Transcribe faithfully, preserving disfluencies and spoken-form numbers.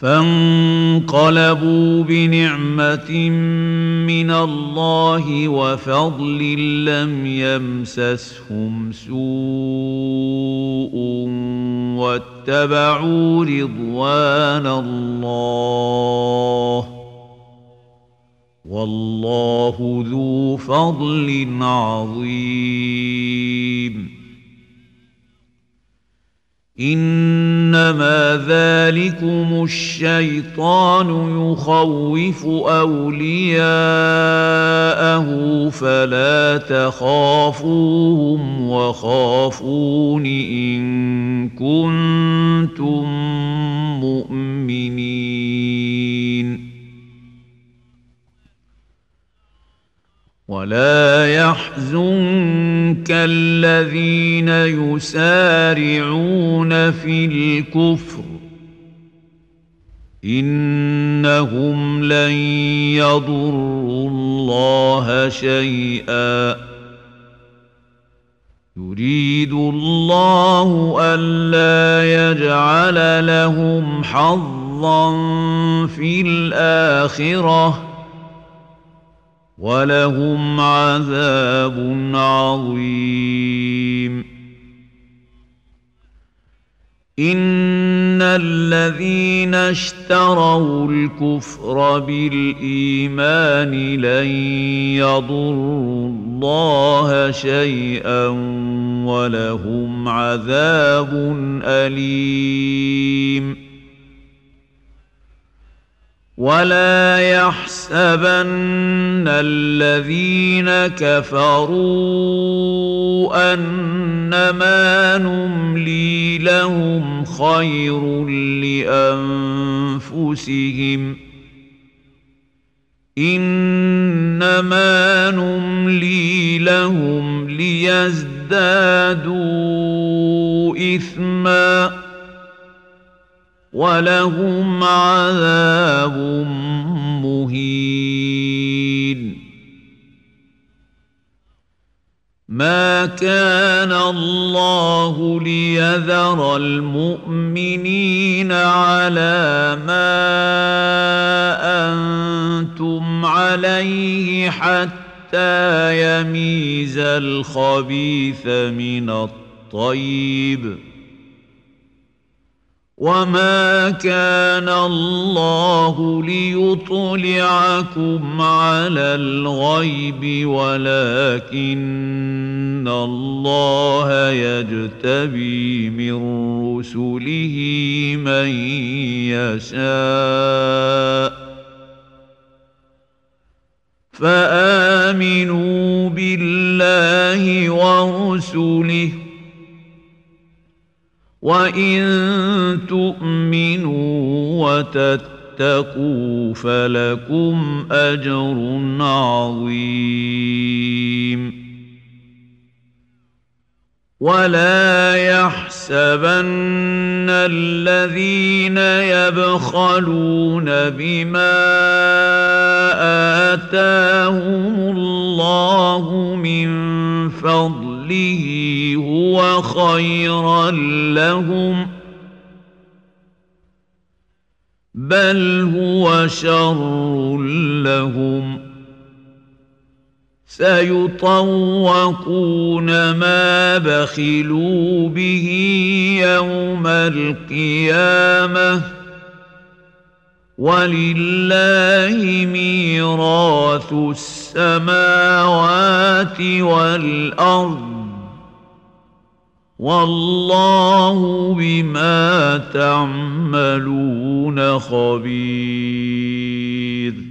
فانقلبوا بنعمة من الله وفضل لم يمسسهم سوء واتبعوا رضوان الله والله ذو فضل عظيم. إنما ذلكم الشيطان يخوف أولياءه فلا تخافوهم وخافون إن كنتم مؤمنين. ولا يحزنك الذين يسارعون في الكفر إنهم لن يضروا الله شيئا يريد الله ألا يجعل لهم حظا في الآخرة ولهم عذاب عظيم. إن الذين اشتروا الكفر بالإيمان لن يضروا الله شيئا ولهم عذاب أليم. ولا يحسبن الذين كفروا أنما نملي لهم خير لأنفسهم إنما نملي لهم ليزدادوا إثما ولهم عذاب مهين. ما كان الله ليذر المؤمنين على ما أنتم عليه حتى يميز الخبيث من الطيب وما كان الله ليطلعكم على الغيب ولكن الله يجتبي من رسله من يشاء فآمنوا بالله ورسله وإن تؤمنوا وتتقوا فلكم أجر عظيم. ولا يحسبن الذين يبخلون بما آتاهم الله من فضله هو خيرا لهم بل هو شر لهم سيطوقون ما بخلوا به يوم القيامة ولله ميراث السماوات والأرض والله بما تعملون خبير.